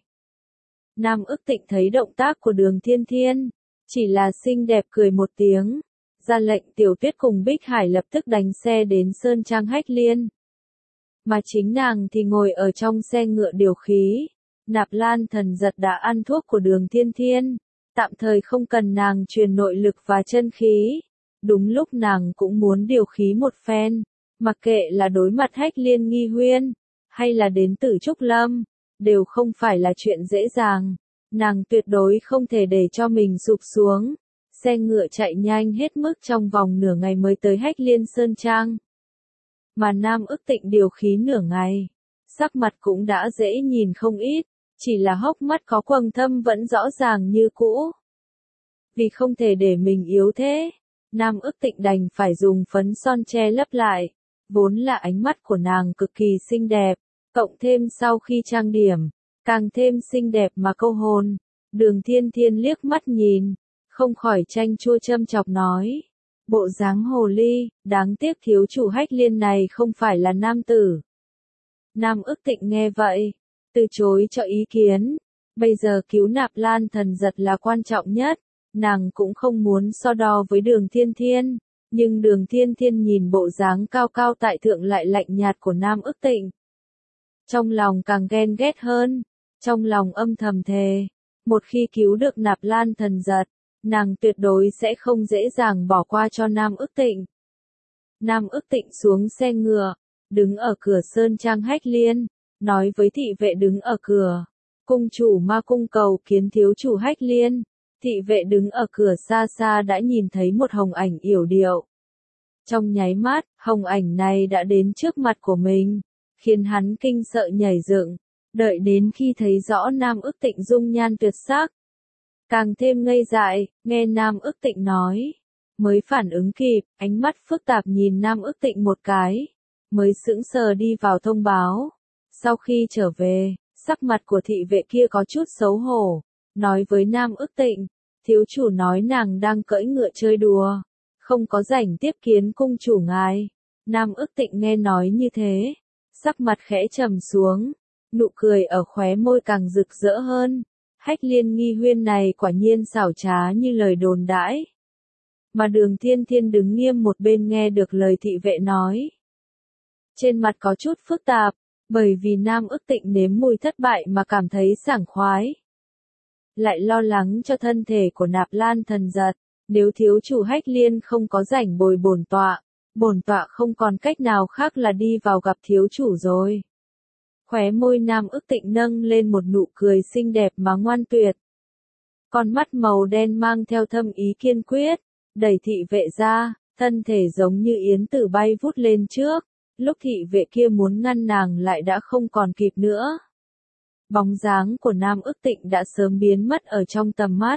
S1: Nam Ức Tịnh thấy động tác của Đường Thiên Thiên, chỉ là xinh đẹp cười một tiếng, ra lệnh Tiểu Tuyết cùng Bích Hải lập tức đánh xe đến Sơn Trang Hách Liên. Mà chính nàng thì ngồi ở trong xe ngựa điều khí. Nạp Lan Thần Giật đã ăn thuốc của Đường Thiên Thiên, tạm thời không cần nàng truyền nội lực và chân khí. Đúng lúc nàng cũng muốn điều khí một phen, mặc kệ là đối mặt Hách Liên Nghi Huyên, hay là đến Tử Trúc Lâm, đều không phải là chuyện dễ dàng. Nàng tuyệt đối không thể để cho mình sụp xuống. Xe ngựa chạy nhanh hết mức trong vòng nửa ngày mới tới Hách Liên Sơn Trang. Mà Nam Ức Tịnh điều khí nửa ngày, sắc mặt cũng đã dễ nhìn không ít, chỉ là hốc mắt có quầng thâm vẫn rõ ràng như cũ. Vì không thể để mình yếu thế, Nam Ức Tịnh đành phải dùng phấn son che lấp lại, vốn là ánh mắt của nàng cực kỳ xinh đẹp, cộng thêm sau khi trang điểm, càng thêm xinh đẹp mà câu hồn. Đường Thiên Thiên liếc mắt nhìn, không khỏi chanh chua châm chọc nói, bộ dáng hồ ly, đáng tiếc thiếu chủ Hách Liên này không phải là nam tử. Nam Ức Tịnh nghe vậy, từ chối cho ý kiến, bây giờ cứu Nạp Lan Thần Giật là quan trọng nhất, nàng cũng không muốn so đo với Đường Thiên Thiên, nhưng Đường Thiên Thiên nhìn bộ dáng cao cao tại thượng lại lạnh nhạt của Nam Ức Tịnh. Trong lòng càng ghen ghét hơn, trong lòng âm thầm thề, một khi cứu được Nạp Lan Thần Giật, nàng tuyệt đối sẽ không dễ dàng bỏ qua cho Nam Ước Tịnh. Nam Ước Tịnh xuống xe ngựa, đứng ở cửa sơn trang Hách Liên, nói với thị vệ đứng ở cửa. Cung chủ Ma Cung cầu kiến thiếu chủ Hách Liên. Thị vệ đứng ở cửa xa xa đã nhìn thấy một hồng ảnh yểu điệu. Trong nháy mắt, hồng ảnh này đã đến trước mặt của mình, khiến hắn kinh sợ nhảy dựng, đợi đến khi thấy rõ Nam Ước Tịnh dung nhan tuyệt sắc. Càng thêm ngây dại, nghe Nam Ước Tịnh nói. Mới phản ứng kịp, ánh mắt phức tạp nhìn Nam Ước Tịnh một cái, mới sững sờ đi vào thông báo. Sau khi trở về, sắc mặt của thị vệ kia có chút xấu hổ, nói với Nam Ước Tịnh, thiếu chủ nói nàng đang cưỡi ngựa chơi đùa, không có rảnh tiếp kiến cung chủ ngài. Nam Ước Tịnh nghe nói như thế, sắc mặt khẽ trầm xuống, nụ cười ở khóe môi càng rực rỡ hơn. Hách Liên nghi huyên này quả nhiên xảo trá như lời đồn đãi. Mà Đường Thiên Thiên đứng nghiêm một bên nghe được lời thị vệ nói. Trên mặt có chút phức tạp, bởi vì Nam Ước Tịnh nếm mùi thất bại mà cảm thấy sảng khoái. Lại lo lắng cho thân thể của Nạp Lan Thần Giật, nếu thiếu chủ Hách Liên không có rảnh bồi bổn tọa không còn cách nào khác là đi vào gặp thiếu chủ rồi. Khóe môi Nam Ước Tịnh nâng lên một nụ cười xinh đẹp mà ngoan tuyệt. Con mắt màu đen mang theo thâm ý kiên quyết, đẩy thị vệ ra, thân thể giống như yến tử bay vút lên trước, lúc thị vệ kia muốn ngăn nàng lại đã không còn kịp nữa. Bóng dáng của Nam Ước Tịnh đã sớm biến mất ở trong tầm mắt.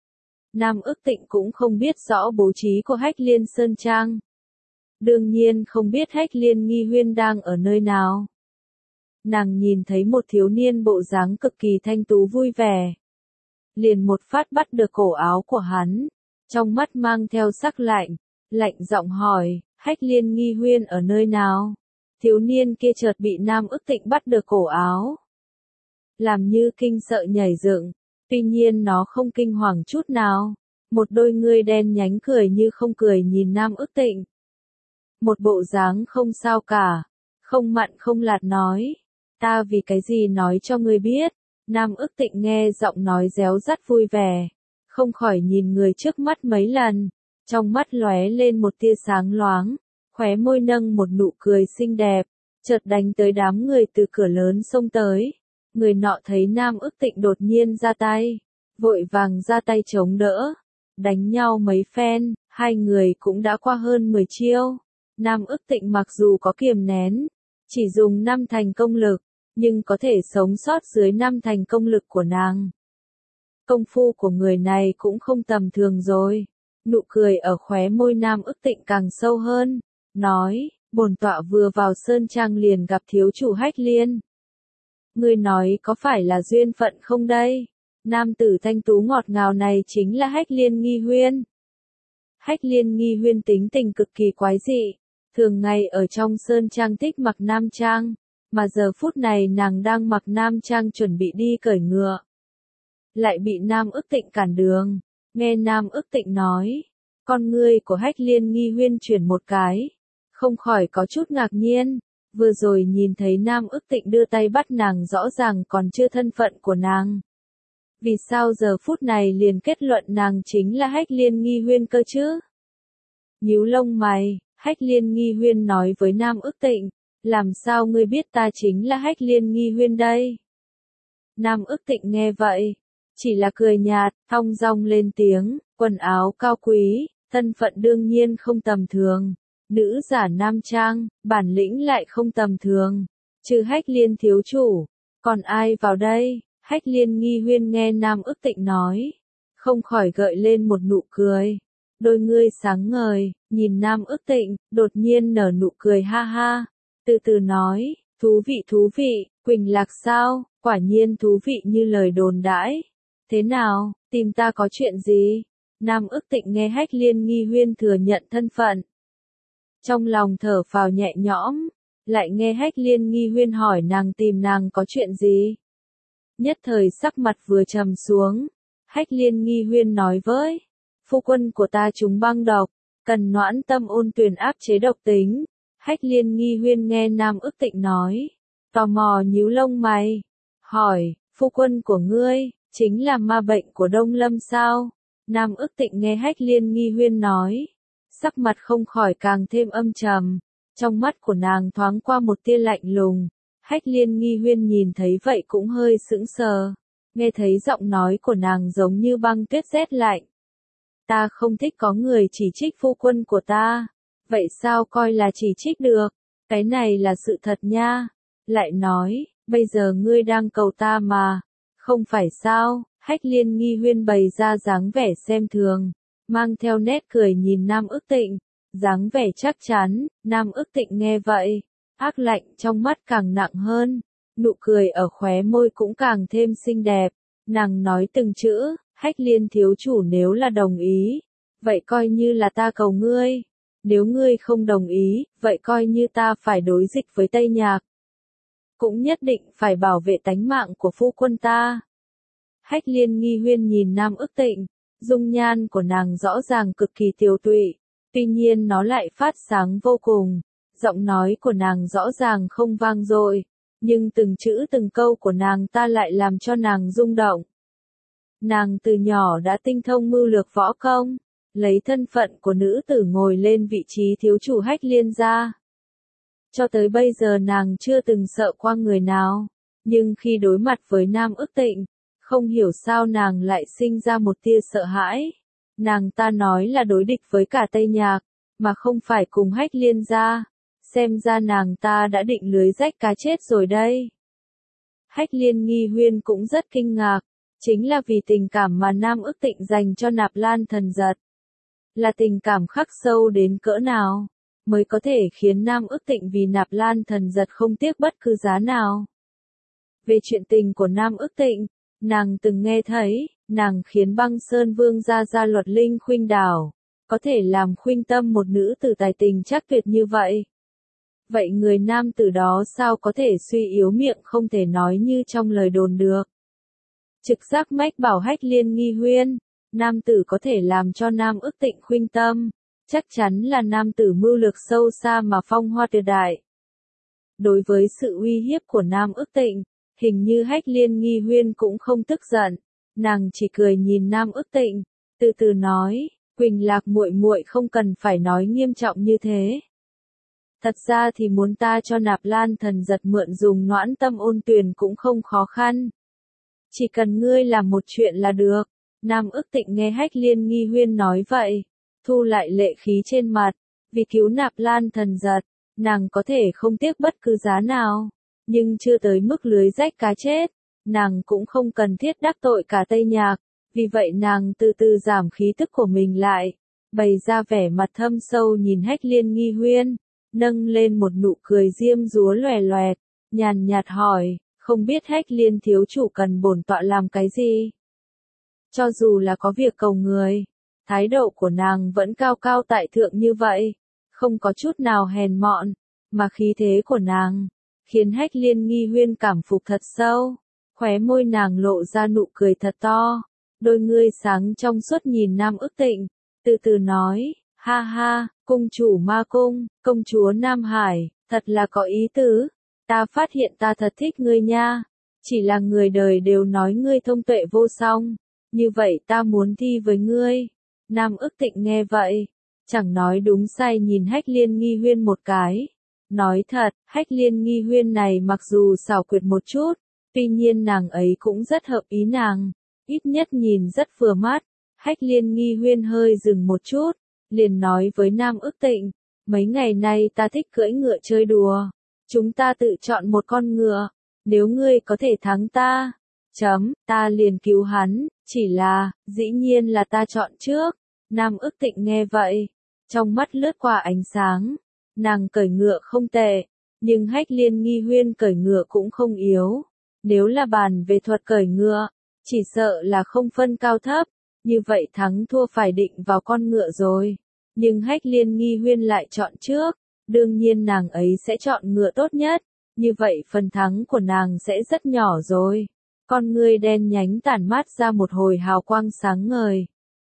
S1: Nam Ước Tịnh cũng không biết rõ bố trí của Hách Liên Sơn Trang. Đương nhiên không biết Hách Liên nghi huyên đang ở nơi nào. Nàng nhìn thấy một thiếu niên bộ dáng cực kỳ thanh tú vui vẻ. Liền một phát bắt được cổ áo của hắn, trong mắt mang theo sắc lạnh, lạnh giọng hỏi, Hách Liên nghi huyên ở nơi nào? Thiếu niên kia chợt bị Nam Ước Tịnh bắt được cổ áo. Làm như kinh sợ nhảy dựng, tuy nhiên nó không kinh hoàng chút nào. Một đôi ngươi đen nhánh cười như không cười nhìn Nam Ước Tịnh. Một bộ dáng không sao cả, không mặn không lạt nói. Ta vì cái gì nói cho ngươi biết. Nam Ước Tịnh nghe giọng nói réo rắt vui vẻ, không khỏi nhìn người trước mắt mấy lần, trong mắt lóe lên một tia sáng loáng, khóe môi nâng một nụ cười xinh đẹp, chợt đánh tới đám người từ cửa lớn xông tới. Người nọ thấy Nam Ước Tịnh đột nhiên ra tay, vội vàng ra tay chống đỡ, đánh nhau mấy phen, hai người cũng đã qua hơn 10 chiêu. Nam Ước Tịnh mặc dù có kiềm nén, chỉ dùng 5 thành công lực, nhưng có thể sống sót dưới 5 thành công lực của nàng. Công phu của người này cũng không tầm thường rồi. Nụ cười ở khóe môi Nam Ước Tịnh càng sâu hơn, nói, bổn tọa vừa vào sơn trang liền gặp thiếu chủ Hách Liên. Ngươi nói có phải là duyên phận không đây? Nam tử thanh tú ngọt ngào này chính là Hách Liên nghi huyên. Hách Liên nghi huyên tính tình cực kỳ quái dị, thường ngày ở trong sơn trang thích mặc nam trang, mà giờ phút này nàng đang mặc nam trang chuẩn bị đi cởi ngựa. Lại bị Nam Ước Tịnh cản đường, nghe Nam Ước Tịnh nói, con ngươi của Hách Liên nghi huyên chuyển một cái, không khỏi có chút ngạc nhiên, vừa rồi nhìn thấy Nam Ước Tịnh đưa tay bắt nàng rõ ràng còn chưa thân phận của nàng. Vì sao giờ phút này liền kết luận nàng chính là Hách Liên nghi huyên cơ chứ? Nhíu lông mày, Hách Liên nghi huyên nói với Nam Ước Tịnh, làm sao ngươi biết ta chính là Hách Liên nghi huyên đây? Nam Ước Tịnh nghe vậy, chỉ là cười nhạt, thong dong lên tiếng, quần áo cao quý, thân phận đương nhiên không tầm thường, nữ giả nam trang, bản lĩnh lại không tầm thường, trừ Hách Liên thiếu chủ, còn ai vào đây? Hách Liên nghi huyên nghe Nam Ước Tịnh nói, không khỏi gợi lên một nụ cười, đôi ngươi sáng ngời, nhìn Nam Ước Tịnh, đột nhiên nở nụ cười ha ha, từ từ nói, thú vị, Quỳnh Lạc sao, quả nhiên thú vị như lời đồn đãi. Thế nào, tìm ta có chuyện gì? Nam Ước Tịnh nghe Hách Liên nghi huyên thừa nhận thân phận. Trong lòng thở phào nhẹ nhõm, lại nghe Hách Liên nghi huyên hỏi nàng tìm nàng có chuyện gì? Nhất thời sắc mặt vừa trầm xuống, Hách Liên nghi huyên nói với, phu quân của ta trúng băng độc, cần noãn tâm ôn tuyền áp chế độc tính. Hách Liên nghi huyên nghe Nam Ước Tịnh nói, tò mò nhíu lông mày, hỏi, phu quân của ngươi, chính là ma bệnh của Đông Lâm sao? Nam Ức Tịnh nghe Hách Liên Nghi Huyên nói, sắc mặt không khỏi càng thêm âm trầm, trong mắt của nàng thoáng qua một tia lạnh lùng. Hách Liên Nghi Huyên nhìn thấy vậy cũng hơi sững sờ, nghe thấy giọng nói của nàng giống như băng tuyết rét lạnh. Ta không thích có người chỉ trích phu quân của ta, vậy sao coi là chỉ trích được, cái này là sự thật nha. Lại nói, bây giờ ngươi đang cầu ta mà, không phải sao? Hách Liên Nghi Huyên bày ra dáng vẻ xem thường, mang theo nét cười nhìn Nam Ức Tịnh, dáng vẻ chắc chắn. Nam Ức Tịnh nghe vậy, ác lạnh trong mắt càng nặng hơn, nụ cười ở khóe môi cũng càng thêm xinh đẹp. Nàng nói từng chữ, Hách Liên thiếu chủ nếu là đồng ý, vậy coi như là ta cầu ngươi. Nếu ngươi không đồng ý, vậy coi như ta phải đối dịch với Tây Nhạc. Cũng nhất định phải bảo vệ tánh mạng của phu quân ta. Hách Liên Nghi Huyên nhìn Nam Ức Tịnh, dung nhan của nàng rõ ràng cực kỳ tiều tụy, tuy nhiên nó lại phát sáng vô cùng. Giọng nói của nàng rõ ràng không vang dội, nhưng từng chữ từng câu của nàng ta lại làm cho nàng rung động. Nàng từ nhỏ đã tinh thông mưu lược võ công, lấy thân phận của nữ tử ngồi lên vị trí thiếu chủ Hách Liên gia. Cho tới bây giờ nàng chưa từng sợ qua người nào, nhưng khi đối mặt với Nam Ức Tịnh, không hiểu sao nàng lại sinh ra một tia sợ hãi. Nàng ta nói là đối địch với cả Tây Nhạc, mà không phải cùng Hách Liên gia. Xem ra nàng ta đã định lưới rách cá chết rồi đây. Hách Liên Nghi Huyên cũng rất kinh ngạc, chính là vì tình cảm mà Nam Ức Tịnh dành cho Nạp Lan Thần Giật. Là tình cảm khắc sâu đến cỡ nào, mới có thể khiến Nam Ức Tịnh vì Nạp Lan Thần Giật không tiếc bất cứ giá nào. Về chuyện tình của Nam Ức Tịnh, nàng từng nghe thấy, nàng khiến Băng Sơn Vương ra Luật Linh khuynh đảo, có thể làm khuynh tâm một nữ tử tài tình chắc tuyệt như vậy. Vậy người nam tử đó sao có thể suy yếu miệng không thể nói như trong lời đồn được. Trực giác mách bảo Hách Liên Nghi Huyên, nam tử có thể làm cho Nam Ức Tịnh khuynh tâm, chắc chắn là nam tử mưu lược sâu xa mà phong hoa tuyệt đại. Đối với sự uy hiếp của Nam Ức Tịnh, hình như Hách Liên Nghi Huyên cũng không tức giận, nàng chỉ cười nhìn Nam Ức Tịnh, từ từ nói, Quỳnh Lạc muội muội không cần phải nói nghiêm trọng như thế. Thật ra thì muốn ta cho Nạp Lan Thần Giật mượn dùng Noãn Tâm Ôn Tuyền cũng không khó khăn. Chỉ cần ngươi làm một chuyện là được. Nam Ức Tịnh nghe Hách Liên Nghi Huyên nói vậy, thu lại lệ khí trên mặt, vì cứu Nạp Lan Thần Giật, nàng có thể không tiếc bất cứ giá nào, nhưng chưa tới mức lưới rách cá chết, nàng cũng không cần thiết đắc tội cả Tây Nhạc, vì vậy nàng từ từ giảm khí tức của mình lại, bày ra vẻ mặt thâm sâu nhìn Hách Liên Nghi Huyên, nâng lên một nụ cười diêm dúa loè loẹt, nhàn nhạt hỏi, không biết Hách Liên thiếu chủ cần bổn tọa làm cái gì? Cho dù là có việc cầu người, thái độ của nàng vẫn cao cao tại thượng như vậy, không có chút nào hèn mọn, mà khí thế của nàng, khiến Hách Liên Nghi Huyên cảm phục thật sâu, khóe môi nàng lộ ra nụ cười thật to, đôi ngươi sáng trong suốt nhìn Nam Ức Tịnh, từ từ nói, ha ha, cung chủ Ma Cung, công chúa Nam Hải, thật là có ý tứ, ta phát hiện ta thật thích ngươi nha, chỉ là người đời đều nói ngươi thông tuệ vô song. Như vậy ta muốn thi với ngươi. Nam Ức Tịnh nghe vậy, chẳng nói đúng sai nhìn Hách Liên Nghi Huyên một cái. Nói thật, Hách Liên Nghi Huyên này mặc dù xảo quyệt một chút, tuy nhiên nàng ấy cũng rất hợp ý nàng, ít nhất nhìn rất vừa mắt. Hách Liên Nghi Huyên hơi dừng một chút, liền nói với Nam Ức Tịnh, mấy ngày nay ta thích cưỡi ngựa chơi đùa, chúng ta tự chọn một con ngựa, nếu ngươi có thể thắng ta, ta liền cứu hắn, chỉ là, dĩ nhiên là ta chọn trước. Nam Ức Tịnh nghe vậy, trong mắt lướt qua ánh sáng, nàng cởi ngựa không tệ, nhưng Hách Liên Nghi Huyên cởi ngựa cũng không yếu. Nếu là bàn về thuật cởi ngựa, chỉ sợ là không phân cao thấp, như vậy thắng thua phải định vào con ngựa rồi. Nhưng Hách Liên Nghi Huyên lại chọn trước, đương nhiên nàng ấy sẽ chọn ngựa tốt nhất, như vậy phần thắng của nàng sẽ rất nhỏ rồi. Con ngươi đen nhánh tản mát ra một hồi hào quang sáng ngời.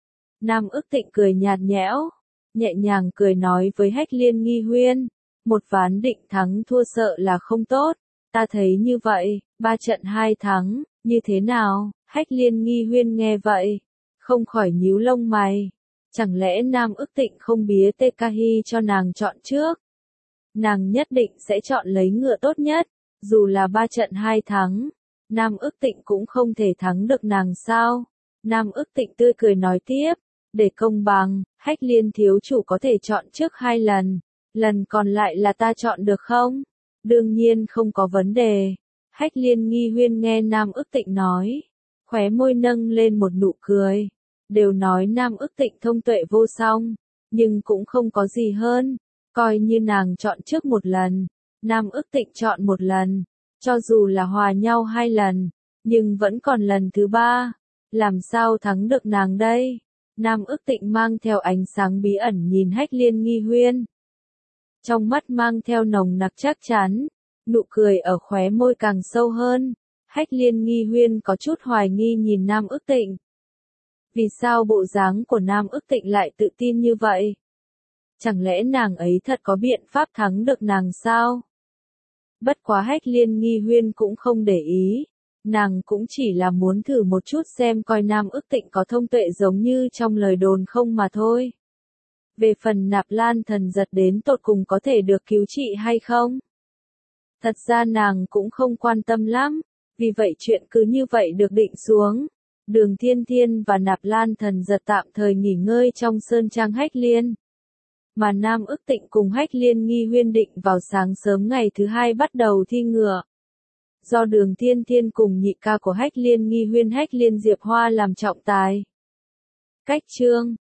S1: Nam Ức Tịnh cười nhạt nhẽo, nhẹ nhàng cười nói với Hách Liên Nghi Huyên, một ván định thắng thua sợ là không tốt, ta thấy như vậy, 3 trận 2 thắng, như thế nào? Hách Liên Nghi Huyên nghe vậy, không khỏi nhíu lông mày. Chẳng lẽ Nam Ức Tịnh không bía Tekahi cho nàng chọn trước? Nàng nhất định sẽ chọn lấy ngựa tốt nhất, dù là 3 trận 2 thắng. Nam Ức Tịnh cũng không thể thắng được nàng sao? Nam Ức Tịnh tươi cười nói tiếp, để công bằng, Hách Liên thiếu chủ có thể chọn trước 2 lần, lần còn lại là ta chọn được không? Đương nhiên không có vấn đề. Hách Liên Nghi Huyên nghe Nam Ức Tịnh nói, khóe môi nâng lên một nụ cười. Đều nói Nam Ức Tịnh thông tuệ vô song, nhưng cũng không có gì hơn, coi như nàng chọn trước 1 lần, Nam Ức Tịnh chọn 1 lần, cho dù là hòa nhau 2 lần, nhưng vẫn còn lần thứ 3, làm sao thắng được nàng đây? Nam Ức Tịnh mang theo ánh sáng bí ẩn nhìn Hách Liên Nghi Huyên. Trong mắt mang theo nồng nặc chắc chắn, nụ cười ở khóe môi càng sâu hơn. Hách Liên Nghi Huyên có chút hoài nghi nhìn Nam Ức Tịnh. Vì sao bộ dáng của Nam Ức Tịnh lại tự tin như vậy? Chẳng lẽ nàng ấy thật có biện pháp thắng được nàng sao? Bất quá Hách Liên Nghi Huyên cũng không để ý. Nàng cũng chỉ là muốn thử một chút xem coi Nam Ức Tịnh có thông tuệ giống như trong lời đồn không mà thôi. Về phần Nạp Lan Thần Giật đến tột cùng có thể được cứu trị hay không? Thật ra nàng cũng không quan tâm lắm, vì vậy chuyện cứ như vậy được định xuống. Đường Thiên Thiên và Nạp Lan Thần Giật tạm thời nghỉ ngơi trong sơn trang Hách Liên. Mà Nam Ức Tịnh cùng Hách Liên Nghi Huyên định vào sáng sớm ngày thứ 2 bắt đầu thi ngựa. Do Đường Thiên Thiên cùng nhị ca của Hách Liên Nghi Huyên Hách Liên Diệp Hoa làm trọng tài. Cách chương